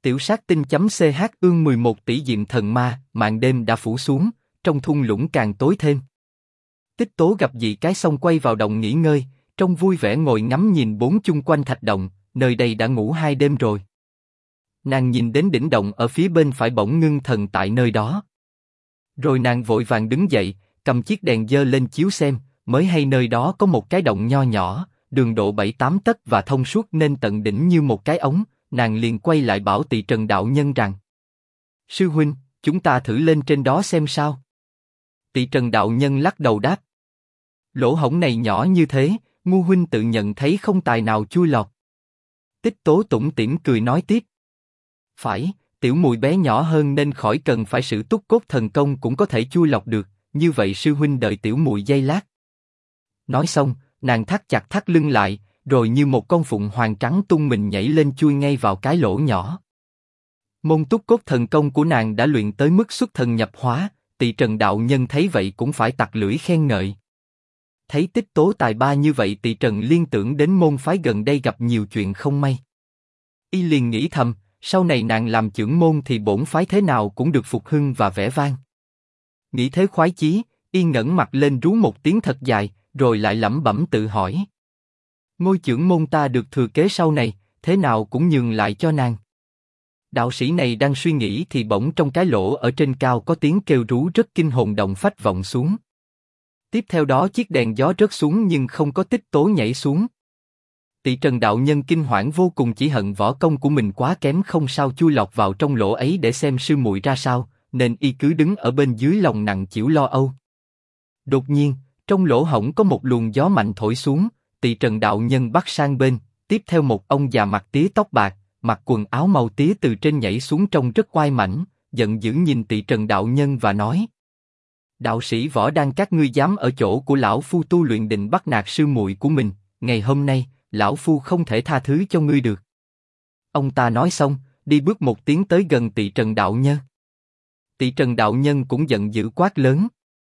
Tiểu sát tinh.ch ương 11 tỷ diệm thần ma, màn đêm đã phủ xuống, trong thung lũng càng tối thêm. Tích Tố gặp dị cái xong quay vào động nghỉ ngơi, trông vui vẻ ngồi ngắm nhìn bốn chung quanh thạch động, nơi đây đã ngủ 2 đêm rồi. Nàng nhìn đến đỉnh động ở phía bên phải bỗng ngưng thần tại nơi đó. Rồi nàng vội vàng đứng dậy, cầm chiếc đèn dơ lên chiếu xem, mới hay nơi đó có một cái động nho nhỏ, đường độ 7-8 tấc và thông suốt nên tận đỉnh như một cái ống. Nàng liền quay lại bảo Tỳ Trần đạo nhân rằng: Sư huynh, chúng ta thử lên trên đó xem sao. Tỳ Trần đạo nhân lắc đầu đáp: Lỗ hổng này nhỏ như thế, ngu huynh tự nhận thấy không tài nào chui lọt. Tích Tố tủm tỉm cười nói tiếp: Phải, tiểu mùi bé nhỏ hơn nên khỏi cần phải sử túc cốt thần công cũng có thể chui lọt được, như vậy sư huynh đợi tiểu mùi giây lát. Nói xong, nàng thắt chặt thắt lưng lại, rồi như một con phụng hoàng trắng tung mình nhảy lên chui ngay vào cái lỗ nhỏ. Môn túc cốt thần công của nàng đã luyện tới mức xuất thần nhập hóa, Tỳ Trần đạo nhân thấy vậy cũng phải tặc lưỡi khen ngợi. Thấy Tích Tố tài ba như vậy, Tỳ Trần liên tưởng đến môn phái gần đây gặp nhiều chuyện không may. Y liền nghĩ thầm, sau này nàng làm chưởng môn thì bổn phái thế nào cũng được phục hưng và vẻ vang. Nghĩ thế khoái chí, Y ngẩng mặt lên rú một tiếng thật dài, rồi lại lẩm bẩm tự hỏi: Ngôi chưởng môn ta được thừa kế sau này, thế nào cũng nhường lại cho nàng. Đạo sĩ này đang suy nghĩ thì bỗng trong cái lỗ ở trên cao có tiếng kêu rú rất kinh hồn động phách vọng xuống. Tiếp theo đó chiếc đèn gió rớt xuống nhưng không có Tích Tố nhảy xuống. Tỳ Trần đạo nhân kinh hoảng vô cùng, chỉ hận võ công của mình quá kém không sao chui lọt vào trong lỗ ấy để xem sư muội ra sao, nên Y cứ đứng ở bên dưới lòng nặng chịu lo âu. Đột nhiên, trong lỗ hổng có một luồng gió mạnh thổi xuống, Tỳ Trần đạo nhân bắt sang bên, tiếp theo một ông già mặt tía tóc bạc, mặc quần áo màu tía từ trên nhảy xuống trông rất oai mãnh, giận dữ nhìn Tỳ Trần đạo nhân và nói: Đạo sĩ Võ Đăng, các ngươi dám ở chỗ của lão phu tu luyện định bắt nạt sư muội của mình, ngày hôm nay lão phu không thể tha thứ cho ngươi được. Ông ta nói xong, đi bước một tiến tới gần Tỳ Trần đạo nhân. Tỳ Trần đạo nhân cũng giận dữ quát lớn: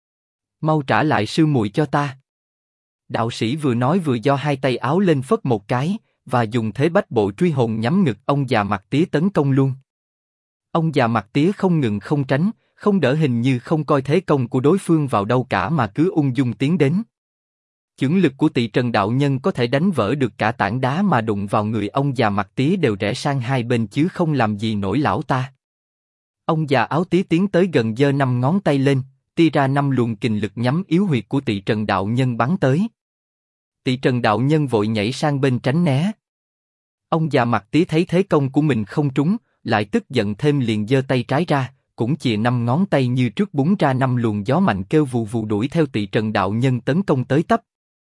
Mau trả lại sư muội cho ta. Đạo sĩ vừa nói vừa giơ hai tay áo lên phất một cái, và dùng thế bách bộ truy hồn nhắm ngực ông già mặt tía tấn công luôn. Ông già mặt tía không ngừng không tránh, không đỡ, hình như không coi thế công của đối phương vào đâu cả mà cứ ung dung tiến đến. Chưởng lực của Tỳ Trần đạo nhân có thể đánh vỡ được cả tảng đá, mà đụng vào người ông già mặt tía đều rẽ sang hai bên chứ không làm gì nổi lão ta. Ông già áo tía tiến tới gần, giơ 5 ngón tay lên, tia ra 5 luồng kình lực nhắm yếu huyệt của Tỳ Trần đạo nhân bắn tới. Tỳ Trần đạo nhân vội nhảy sang bên tránh né. Ông già mặt tía thấy thế công của mình không trúng, lại tức giận thêm, liền giơ tay trái ra, cũng chìa 5 ngón tay như trước búng ra 5 luồng gió mạnh kêu vù vù đuổi theo Tỳ Trần đạo nhân tấn công tới tấp.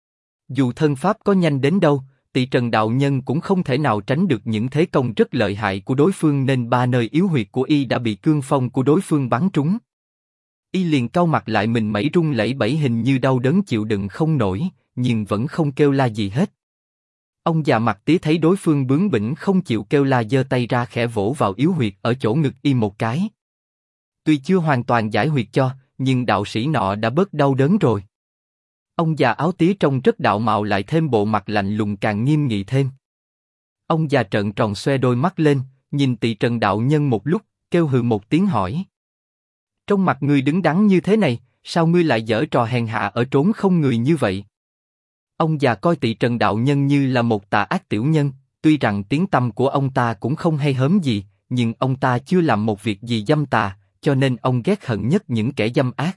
Dù thân pháp có nhanh đến đâu, Tỳ Trần đạo nhân cũng không thể nào tránh được những thế công rất lợi hại của đối phương, nên 3 nơi yếu huyệt của Y đã bị cương phong của đối phương bắn trúng. Y liền cau mặt lại, mình mẩy run lẩy bẩy, hình như đau đớn chịu đựng không nổi, nhưng vẫn không kêu la gì hết. Ông già mặt tía thấy đối phương bướng bỉnh không chịu kêu la, giơ tay ra khẽ vỗ vào yếu huyệt ở chỗ ngực Y một cái. Tuy chưa hoàn toàn giải huyệt cho, nhưng đạo sĩ nọ đã bớt đau đớn rồi. Ông già áo tía trông rất đạo mạo, lại thêm bộ mặt lạnh lùng càng nghiêm nghị thêm. Ông già trợn tròn xoe đôi mắt lên, nhìn Tỳ Trần đạo nhân một lúc, kêu hừ một tiếng hỏi: Trong mặt ngươi đứng đắn như thế này, sao ngươi lại giở trò hèn hạ ở trốn không người như vậy? Ông già coi Tỳ Trần đạo nhân như là một tà ác tiểu nhân, tuy rằng tiếng tăm của ông ta cũng không hay hớm gì, nhưng ông ta chưa làm một việc gì dâm tà, cho nên ông ghét hận nhất những kẻ dâm ác.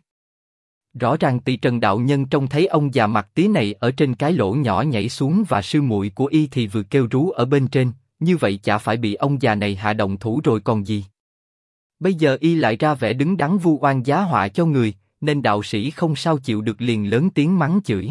Rõ ràng Tỳ Trần đạo nhân trông thấy ông già mặt tía này ở trên cái lỗ nhỏ nhảy xuống, và sư muội của Y thì vừa kêu rú ở bên trên, như vậy chả phải bị ông già này hạ động thủ rồi còn gì. Bây giờ Y lại ra vẻ đứng đắn vu oan giá họa cho người, nên đạo sĩ không sao chịu được, liền lớn tiếng mắng chửi: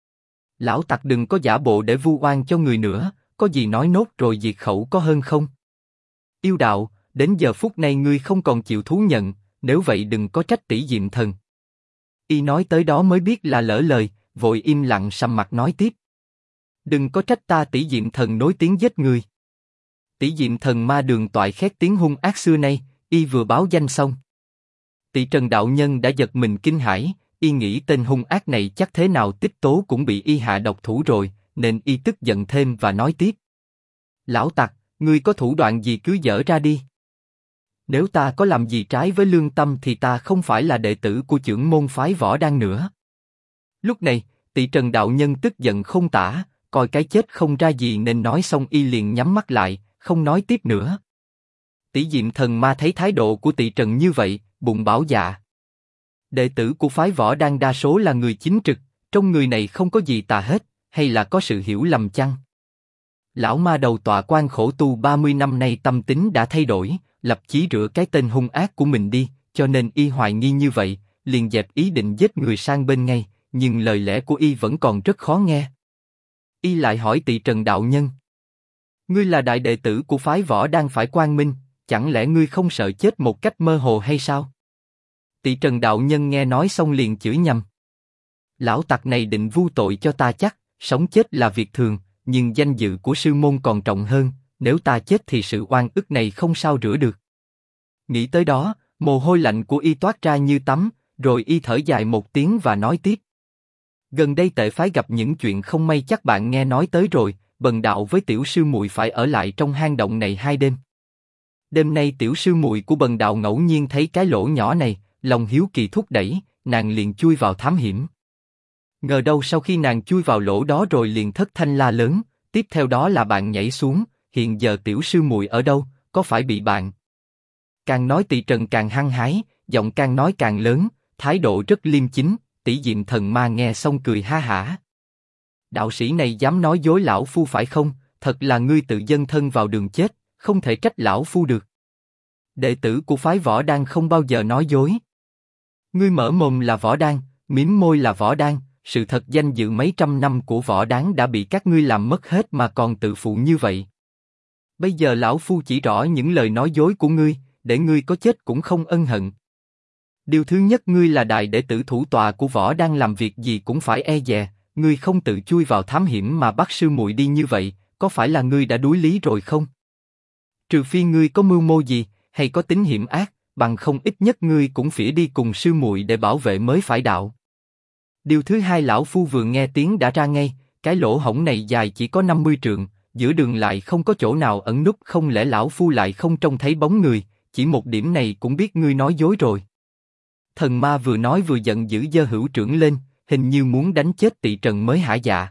Lão tặc, đừng có giả bộ để vu oan cho người nữa, có gì nói nốt rồi diệt khẩu có hơn không? Yêu đạo, đến giờ phút này ngươi không còn chịu thú nhận, nếu vậy đừng có trách tỷ diệm thần. Y nói tới đó mới biết là lỡ lời, vội im lặng sầm mặt nói tiếp: Đừng có trách ta, tỷ diệm thần nối tiếng giết người. Tỷ diệm thần ma đường toại khét tiếng hung ác xưa nay, Y vừa báo danh xong. Tỳ Trần đạo nhân đã giật mình kinh hãi, Y nghĩ tên hung ác này chắc thế nào Tích Tố cũng bị Y hạ độc thủ rồi, nên Y tức giận thêm và nói tiếp: Lão tặc, ngươi có thủ đoạn gì cứ dở ra đi. Nếu ta có làm gì trái với lương tâm thì ta không phải là đệ tử của chưởng môn phái Võ Đan nữa. Lúc này, Tỳ Trần đạo nhân tức giận không tả, coi cái chết không ra gì nên nói xong y liền nhắm mắt lại, không nói tiếp nữa. Tỷ Diệm Thần Ma thấy thái độ của Tỳ Trần như vậy, bụng bảo dạ. Đệ tử của phái Võ Đan đa số là người chính trực, trong người này không có gì tà hết, hay là có sự hiểu lầm chăng? Lão ma đầu tọa quan khổ tu 30 năm nay tâm tính đã thay đổi, lập chí rửa cái tên hung ác của mình đi, cho nên y hoài nghi như vậy, liền dẹp ý định giết người sang bên ngay, nhưng lời lẽ của y vẫn còn rất khó nghe. Y lại hỏi Tỳ Trần đạo nhân: ngươi là đại đệ tử của phái Võ Đan phải Quang Minh, chẳng lẽ ngươi không sợ chết một cách mơ hồ hay sao? Tỳ Trần đạo nhân nghe nói xong liền chửi nhầm: lão tặc này định vu tội cho ta chắc, sống chết là việc thường, nhưng danh dự của sư môn còn trọng hơn, nếu ta chết thì sự oan ức này không sao rửa được. Nghĩ tới đó, mồ hôi lạnh của y toát ra như tắm, rồi y thở dài một tiếng và nói tiếp: gần đây tệ phái gặp những chuyện không may chắc bạn nghe nói tới rồi, bần đạo với tiểu sư muội phải ở lại trong hang động này 2 đêm. Đêm nay tiểu sư muội của bần đạo ngẫu nhiên thấy cái lỗ nhỏ này, lòng hiếu kỳ thúc đẩy, nàng liền chui vào thám hiểm. Ngờ đâu sau khi nàng chui vào lỗ đó rồi liền thất thanh la lớn, tiếp theo đó là bạn nhảy xuống, hiện giờ tiểu sư muội ở đâu, có phải bị bạn? Càng nói Tỳ Trần càng hăng hái, giọng càng nói càng lớn, thái độ rất liêm chính. Tỷ Diệm Thần Ma nghe xong cười ha hả. Đạo sĩ này dám nói dối lão phu phải không? Thật là ngươi tự dấn thân vào đường chết, không thể trách lão phu được. Đệ tử của phái Võ Đan không bao giờ nói dối. Ngươi mở mồm là Võ Đan, mím môi là Võ Đan, sự thật danh dự mấy trăm năm của Võ Đan đã bị các ngươi làm mất hết mà còn tự phụ như vậy. Bây giờ lão phu chỉ rõ những lời nói dối của ngươi, để ngươi có chết cũng không ân hận. Điều thứ nhất, ngươi là đại đệ tử thủ tọa của Võ Đan, làm việc gì cũng phải e dè, ngươi không tự chui vào thám hiểm mà bắt sư muội đi như vậy, có phải là ngươi đã đuối lý rồi không? Trừ phi ngươi có mưu mô gì, hay có tính hiểm ác, bằng không ít nhất ngươi cũng phỉa đi cùng sư muội để bảo vệ mới phải đạo. Điều thứ hai, lão phu vừa nghe tiếng đã ra ngay, cái lỗ hổng này dài chỉ có 50 trượng, giữa đường lại không có chỗ nào ẩn núp, không lẽ lão phu lại không trông thấy bóng người? Chỉ một điểm này cũng biết ngươi nói dối rồi. Thần ma vừa nói vừa giận dữ giơ hữu trưởng lên, hình như muốn đánh chết Tỳ Trần mới hả dạ.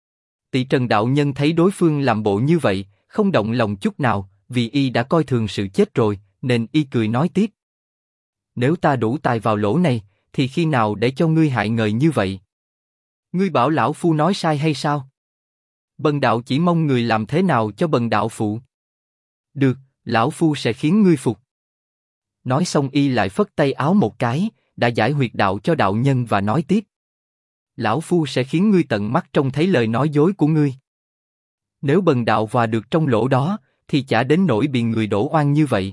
Tỳ Trần đạo nhân thấy đối phương làm bộ như vậy, không động lòng chút nào, vì y đã coi thường sự chết rồi, nên y cười nói tiếp: nếu ta đủ tài vào lỗ này, thì khi nào để cho ngươi hại người như vậy? Ngươi bảo lão phu nói sai hay sao? Bần đạo chỉ mong người làm thế nào cho bần đạo phụ. Được, lão phu sẽ khiến ngươi phục. Nói xong y lại phất tay áo một cái, đã giải huyệt đạo cho đạo nhân và nói tiếp: lão phu sẽ khiến ngươi tận mắt trông thấy lời nói dối của ngươi. Nếu bần đạo hòa được trong lỗ đó, thì chả đến nỗi bị người đổ oan như vậy.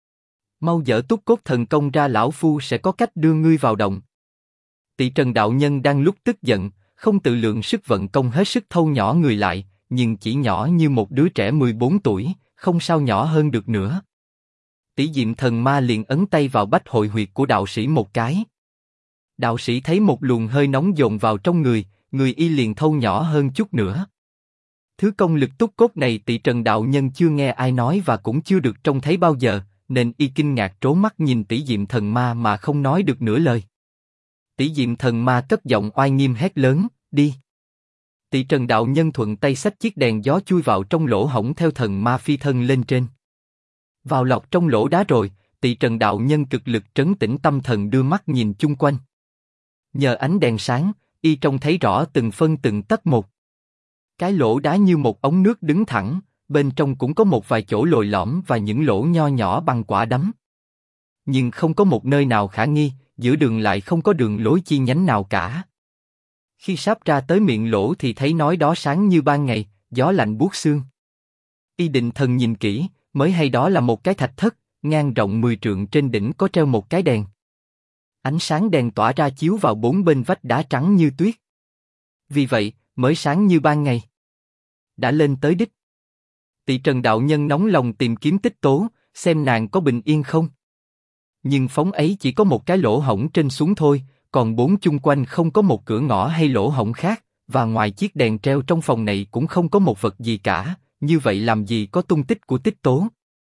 Mau dở túc cốt thần công ra, lão phu sẽ có cách đưa ngươi vào động. Tỳ Trần đạo nhân đang lúc tức giận, không tự lượng sức vận công hết sức thâu nhỏ người lại, nhưng chỉ nhỏ như một đứa trẻ 14 tuổi, không sao nhỏ hơn được nữa. Tỷ Diệm Thần Ma liền ấn tay vào bách hội huyệt của đạo sĩ một cái. Đạo sĩ thấy một luồng hơi nóng dồn vào trong người y liền thâu nhỏ hơn chút nữa. Thứ công lực túc cốt này Tỳ Trần đạo nhân chưa nghe ai nói và cũng chưa được trông thấy bao giờ, nên y kinh ngạc trố mắt nhìn Tỷ Diệm Thần Ma mà không nói được nửa lời. Tỷ Diệm Thần Ma cất giọng oai nghiêm hét lớn: đi! Tỳ Trần đạo nhân thuận tay xách chiếc đèn gió chui vào trong lỗ hổng theo thần ma phi thân lên trên. Vào lọt trong lỗ đá rồi, Tỳ Trần đạo nhân cực lực trấn tĩnh tâm thần, đưa mắt nhìn chung quanh. Nhờ ánh đèn sáng, y trông thấy rõ từng phân từng tấc một. Cái lỗ đá như một ống nước đứng thẳng, bên trong cũng có một vài chỗ lồi lõm và những lỗ nho nhỏ bằng quả đấm. Nhưng không có một nơi nào khả nghi, giữa đường lại không có đường lối chi nhánh nào cả. Khi sắp ra tới miệng lỗ thì thấy nói đó sáng như ban ngày, gió lạnh buốt xương. Y định thần nhìn kỹ, mới hay đó là một cái thạch thất, ngang rộng 10 trượng, trên đỉnh có treo một cái đèn. Ánh sáng đèn tỏa ra chiếu vào bốn bên vách đá trắng như tuyết. Vì vậy, mới sáng như ban ngày. Đã lên tới đích. Tỳ Trần đạo nhân nóng lòng tìm kiếm Tích Tố, xem nàng có bình yên không. Nhưng phóng ấy chỉ có một cái lỗ hổng trên xuống thôi, còn bốn chung quanh không có một cửa ngõ hay lỗ hổng khác, và ngoài chiếc đèn treo trong phòng này cũng không có một vật gì cả, như vậy làm gì có tung tích của Tích Tố.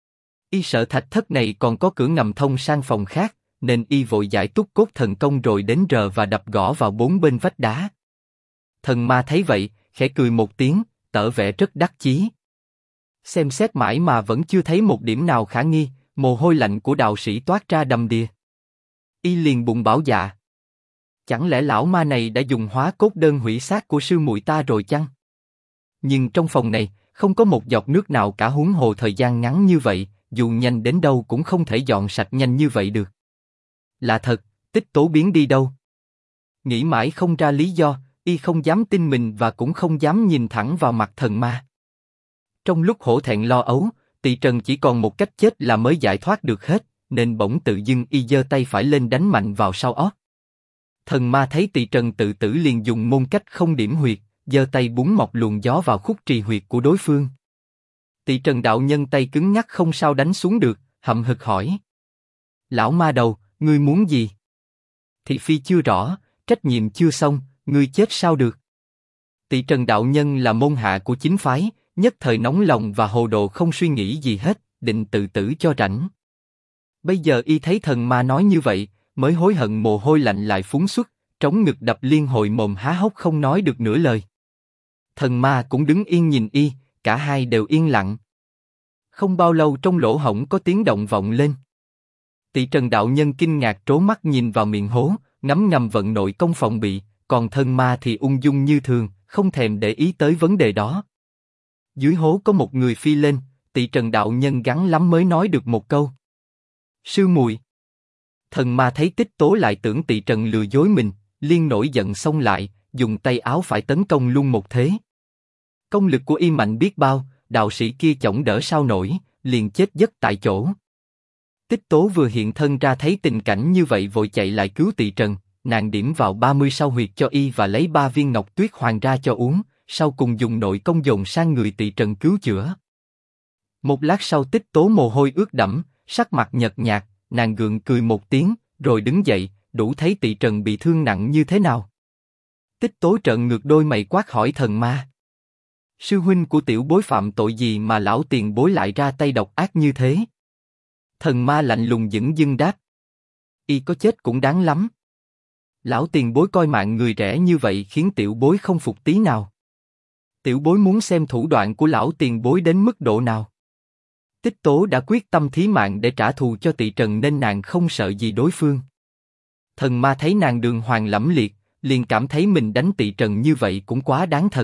Y sợ thạch thất này còn có cửa ngầm thông sang phòng khác, nên y vội giải túc cốt thần công rồi đến rờ và đập gõ vào bốn bên vách đá. Thần ma thấy vậy, khẽ cười một tiếng, tỏ vẻ rất đắc chí. Xem xét mãi mà vẫn chưa thấy một điểm nào khả nghi, mồ hôi lạnh của đạo sĩ toát ra đầm đìa. Y liền bụng bảo dạ. Chẳng lẽ lão ma này đã dùng hóa cốt đơn hủy xác của sư muội ta rồi chăng? Nhưng trong phòng này, không có một giọt nước nào cả, huống hồ thời gian ngắn như vậy, dù nhanh đến đâu cũng không thể dọn sạch nhanh như vậy được. Là thật, Tích Tố biến đi đâu? Nghĩ mãi không ra lý do, y không dám tin mình và cũng không dám nhìn thẳng vào mặt thần ma. Trong lúc hổ thẹn lo âu, Tỳ Trần chỉ còn một cách chết là mới giải thoát được hết, nên bỗng tự dưng y giơ tay phải lên đánh mạnh vào sau ót. Thần ma thấy Tỳ Trần tự tử liền dùng môn cách không điểm huyệt, giơ tay búng một luồng gió vào khúc trì huyệt của đối phương. Tỳ Trần đạo nhân tay cứng nhắc không sao đánh xuống được, hậm hực hỏi: Lão ma đầu, ngươi muốn gì? Thị phi chưa rõ, trách nhiệm chưa xong, ngươi chết sao được? Tỳ Trần đạo nhân là môn hạ của chính phái, nhất thời nóng lòng và hồ đồ không suy nghĩ gì hết, định tự tử cho rảnh. Bây giờ y thấy thần ma nói như vậy, mới hối hận mồ hôi lạnh lại phúng xuất, trống ngực đập liên hồi mồm há hốc không nói được nửa lời. Thần ma cũng đứng yên nhìn y, cả hai đều yên lặng. Không bao lâu trong lỗ hổng có tiếng động vọng lên. Tỳ Trần đạo nhân kinh ngạc trố mắt nhìn vào miệng hố, ngấm ngầm vận nội công phòng bị, còn thần ma thì ung dung như thường, không thèm để ý tới vấn đề đó. Dưới hố có một người phi lên, Tỳ Trần đạo nhân gắng lắm mới nói được một câu: Sư muội. Thần ma thấy Tích Tố lại tưởng Tỳ Trần lừa dối mình, liền nổi giận xông lại, dùng tay áo phải tấn công luôn một thế. Công lực của y mạnh biết bao, đạo sĩ kia chổng đỡ sao nổi, liền chết giấc tại chỗ. Tích Tố vừa hiện thân ra thấy tình cảnh như vậy vội chạy lại cứu Tỳ Trần, nàng điểm vào 30 sao huyệt cho y và lấy 3 viên ngọc tuyết hoàng ra cho uống, sau cùng dùng nội công dồn sang người Tỳ Trần cứu chữa. Một lát sau Tích Tố mồ hôi ướt đẫm, sắc mặt nhợt nhạt, nàng gượng cười một tiếng, rồi đứng dậy, đủ thấy Tỳ Trần bị thương nặng như thế nào. Tích Tố trợn ngược đôi mày quát hỏi thần ma: Sư huynh của tiểu bối phạm tội gì mà lão tiền bối lại ra tay độc ác như thế? Thần ma lạnh lùng dửng dưng đáp: Y có chết cũng đáng lắm. Lão tiền bối coi mạng người rẻ như vậy khiến tiểu bối không phục tí nào. Tiểu bối muốn xem thủ đoạn của lão tiền bối đến mức độ nào. Tích Tố đã quyết tâm thí mạng để trả thù cho Tỳ Trần nên nàng không sợ gì đối phương. Thần ma thấy nàng đường hoàng lẫm liệt, liền cảm thấy mình đánh Tỳ Trần như vậy cũng quá đáng thật.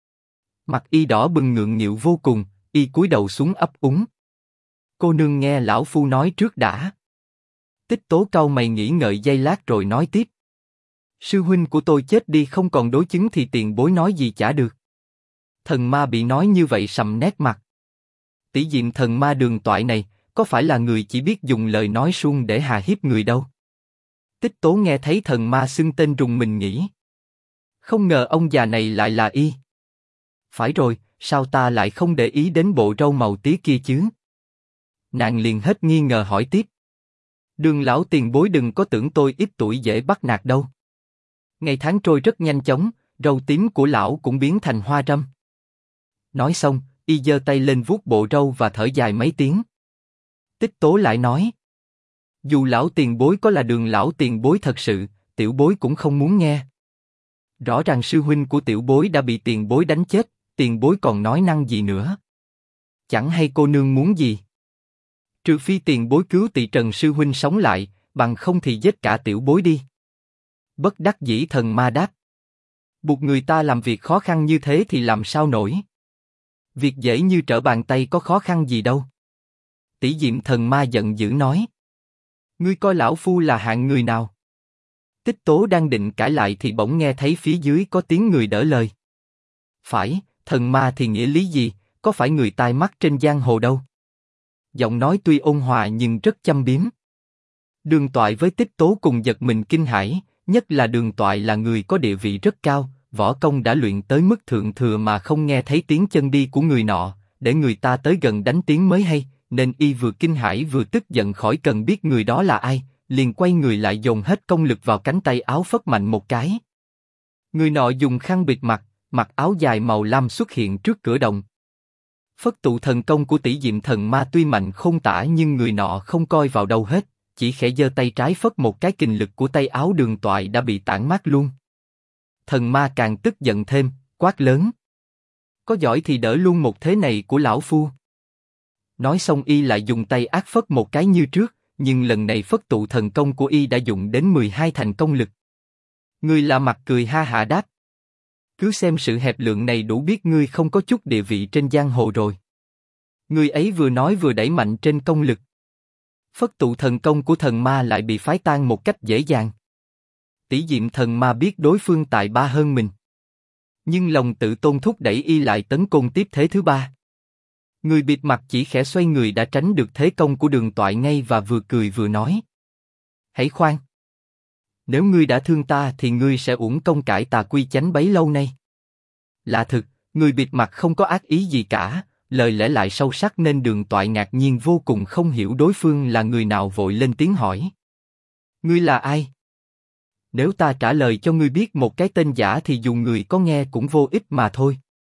Mặt y đỏ bừng ngượng nghịu vô cùng, y cúi đầu xuống ấp úng: Cô nương nghe lão phu nói trước đã. Tích Tố cau mày nghĩ ngợi giây lát rồi nói tiếp: Sư huynh của tôi chết đi không còn đối chứng thì tiền bối nói gì chả được. Thần ma bị nói như vậy sầm nét mặt. Tỷ diệm thần ma đường toại này, có phải là người chỉ biết dùng lời nói suông để hà hiếp người đâu? Tích Tố nghe thấy thần ma xưng tên rùng mình nghĩ: Không ngờ ông già này lại là y. Phải rồi, sao ta lại không để ý đến bộ râu màu tía kia chứ? Nàng liền hết nghi ngờ hỏi tiếp: Đường lão tiền bối đừng có tưởng tôi ít tuổi dễ bắt nạt đâu. Ngày tháng trôi rất nhanh chóng, râu tím của lão cũng biến thành hoa râm. Nói xong, y giơ tay lên vuốt bộ râu và thở dài mấy tiếng. Tích Tố lại nói: Dù lão tiền bối có là đường lão tiền bối thật sự, tiểu bối cũng không muốn nghe. Rõ ràng sư huynh của tiểu bối đã bị tiền bối đánh chết, tiền bối còn nói năng gì nữa? Chẳng hay cô nương muốn gì? Trừ phi tiền bối cứu Tỳ Trần sư huynh sống lại, bằng không thì giết cả tiểu bối đi. Bất đắc dĩ thần ma đáp: Buộc người ta làm việc khó khăn như thế thì làm sao nổi? Việc dễ như trở bàn tay có khó khăn gì đâu. Tỷ diệm thần ma giận dữ nói: Ngươi coi lão phu là hạng người nào? Tích Tố đang định cãi lại thì bỗng nghe thấy phía dưới có tiếng người đỡ lời. Phải, thần ma thì nghĩa lý gì, có phải người tai mắt trên giang hồ đâu. Giọng nói tuy ôn hòa nhưng rất châm biếm. Đường Toại với Tích Tố cùng giật mình kinh hãi, nhất là Đường Toại là người có địa vị rất cao, võ công đã luyện tới mức thượng thừa mà không nghe thấy tiếng chân đi của người nọ, để người ta tới gần đánh tiếng mới hay, nên y vừa kinh hãi vừa tức giận khỏi cần biết người đó là ai, liền quay người lại dồn hết công lực vào cánh tay áo phất mạnh một cái. Người nọ dùng khăn bịt mặt, mặc áo dài màu lam xuất hiện trước cửa động. Phất tụ thần công của tỷ diệm thần ma tuy mạnh không tả nhưng người nọ không coi vào đâu hết, chỉ khẽ giơ tay trái phất một cái kình lực của tay áo Đường Toại đã bị tản mát luôn. Thần ma càng tức giận thêm, quát lớn. Có giỏi thì đỡ luôn một thế này của lão phu. Nói xong y lại dùng tay ác phất một cái như trước, nhưng lần này phất tụ thần công của y đã dùng đến 12 thành công lực. Người là mặt cười ha hả đáp. Cứ xem sự hẹp lượng này đủ biết ngươi không có chút địa vị trên giang hồ rồi. Người ấy vừa nói vừa đẩy mạnh trên công lực. Phất tụ thần công của thần ma lại bị phái tan một cách dễ dàng. Tỷ diệm thần ma biết đối phương tài ba hơn mình, nhưng lòng tự tôn thúc đẩy y lại tấn công tiếp thế thứ ba. Người bịt mặt chỉ khẽ xoay người đã tránh được thế công của Đường Toại ngay và vừa cười vừa nói. Hãy khoan! Nếu ngươi đã thương ta thì ngươi sẽ uổng công cải tà quy chánh bấy lâu nay. Lạ thực, người bịt mặt không có ác ý gì cả, lời lẽ lại sâu sắc nên Đường Toại ngạc nhiên vô cùng không hiểu đối phương là người nào, vội lên tiếng hỏi. Ngươi là ai? Nếu ta trả lời cho ngươi biết một cái tên giả thì dù người có nghe cũng vô ích mà thôi.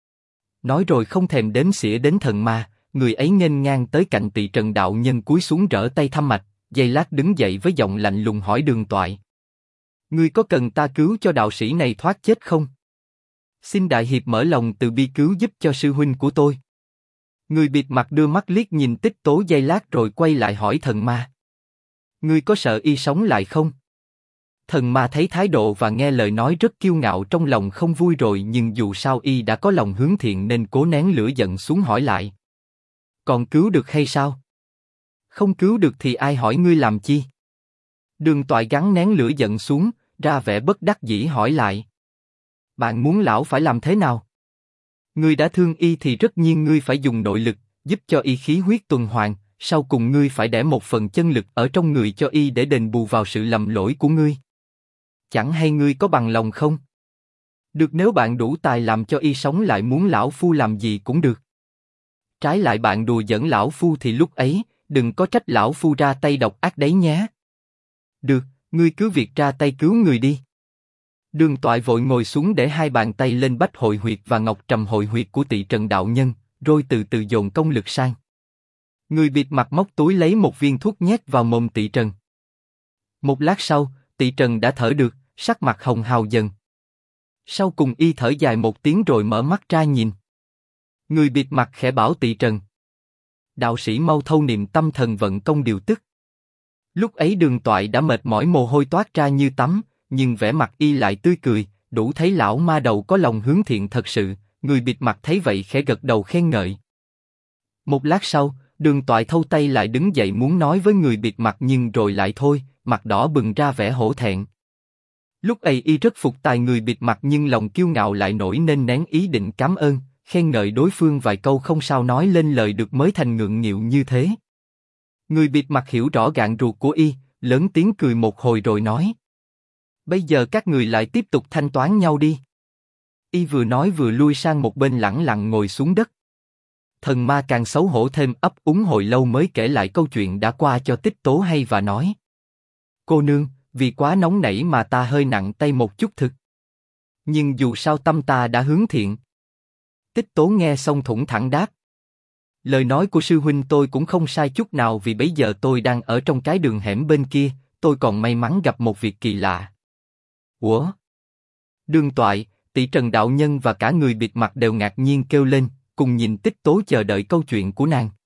Nói rồi không thèm đếm xỉa đến thần ma, người ấy nghênh ngang tới cạnh Tỳ Trần đạo nhân cúi xuống rỡ tay thăm mạch, giây lát đứng dậy với giọng lạnh lùng hỏi Đường Toại. Ngươi có cần ta cứu cho đạo sĩ này thoát chết không? Xin đại hiệp mở lòng từ bi cứu giúp cho sư huynh của tôi. Người bịt mặt đưa mắt liếc nhìn Tích Tố giây lát rồi quay lại hỏi thần ma. Ngươi có sợ y sống lại không? Thần ma thấy thái độ và nghe lời nói rất kiêu ngạo, trong lòng không vui rồi, nhưng dù sao y đã có lòng hướng thiện nên cố nén lửa giận xuống hỏi lại. Còn cứu được hay sao? Không cứu được thì ai hỏi ngươi làm chi? Đường Toại gắng nén lửa giận xuống, ra vẻ bất đắc dĩ hỏi lại. Bạn muốn lão phải làm thế nào? Ngươi đã thương y thì tất nhiên ngươi phải dùng nội lực, giúp cho y khí huyết tuần hoàn, sau cùng ngươi phải để một phần chân lực ở trong người cho y để đền bù vào sự lầm lỗi của ngươi. Chẳng hay ngươi có bằng lòng không? Được, nếu bạn đủ tài làm cho y sống lại, muốn lão phu làm gì cũng được. Trái lại bạn đùa giỡn lão phu thì lúc ấy, đừng có trách lão phu ra tay độc ác đấy nhé. Được, ngươi cứ việc ra tay cứu người đi. Đường Toại vội ngồi xuống để hai bàn tay lên Bách Hội Huyệt và Ngọc Trầm Hội Huyệt của Tỳ Trần đạo nhân, rồi từ từ dồn công lực sang. Người bịt mặt móc túi lấy một viên thuốc nhét vào mồm Tỳ Trần. Một lát sau, Tỳ Trần đã thở được, sắc mặt hồng hào dần. Sau cùng y thở dài một tiếng rồi mở mắt ra nhìn. Người bịt mặt khẽ bảo Tỳ Trần. Đạo sĩ mau thâu niệm tâm thần vận công điều tức. Lúc ấy Đường Toại đã mệt mỏi, mồ hôi toát ra như tắm, nhưng vẻ mặt y lại tươi cười, đủ thấy lão ma đầu có lòng hướng thiện thật sự. Người bịt mặt thấy vậy khẽ gật đầu khen ngợi. Một lát sau, Đường Toại thâu tay lại đứng dậy muốn nói với người bịt mặt nhưng rồi lại thôi, mặt đỏ bừng ra vẻ hổ thẹn. Lúc ấy y rất phục tài người bịt mặt nhưng lòng kiêu ngạo lại nổi nên nén ý định cảm ơn, khen ngợi đối phương vài câu không sao nói lên lời được mới thành ngượng nghịu như thế. Người bịt mặt hiểu rõ gạn ruột của y, lớn tiếng cười một hồi rồi nói. Bây giờ các người lại tiếp tục thanh toán nhau đi. Y vừa nói vừa lui sang một bên lẳng lặng ngồi xuống đất. Thần ma càng xấu hổ thêm, ấp úng hồi lâu mới kể lại câu chuyện đã qua cho Tích Tố hay và nói. Cô nương, vì quá nóng nảy mà ta hơi nặng tay một chút thực. Nhưng dù sao tâm ta đã hướng thiện. Tích Tố nghe xong thủng thẳng đáp. Lời nói của sư huynh tôi cũng không sai chút nào, vì bấy giờ tôi đang ở trong cái đường hẻm bên kia, tôi còn may mắn gặp một việc kỳ lạ. Ủa? Đường Toại, Tỳ Trần đạo nhân và cả người bịt mặt đều ngạc nhiên kêu lên, cùng nhìn Tích Tố chờ đợi câu chuyện của nàng.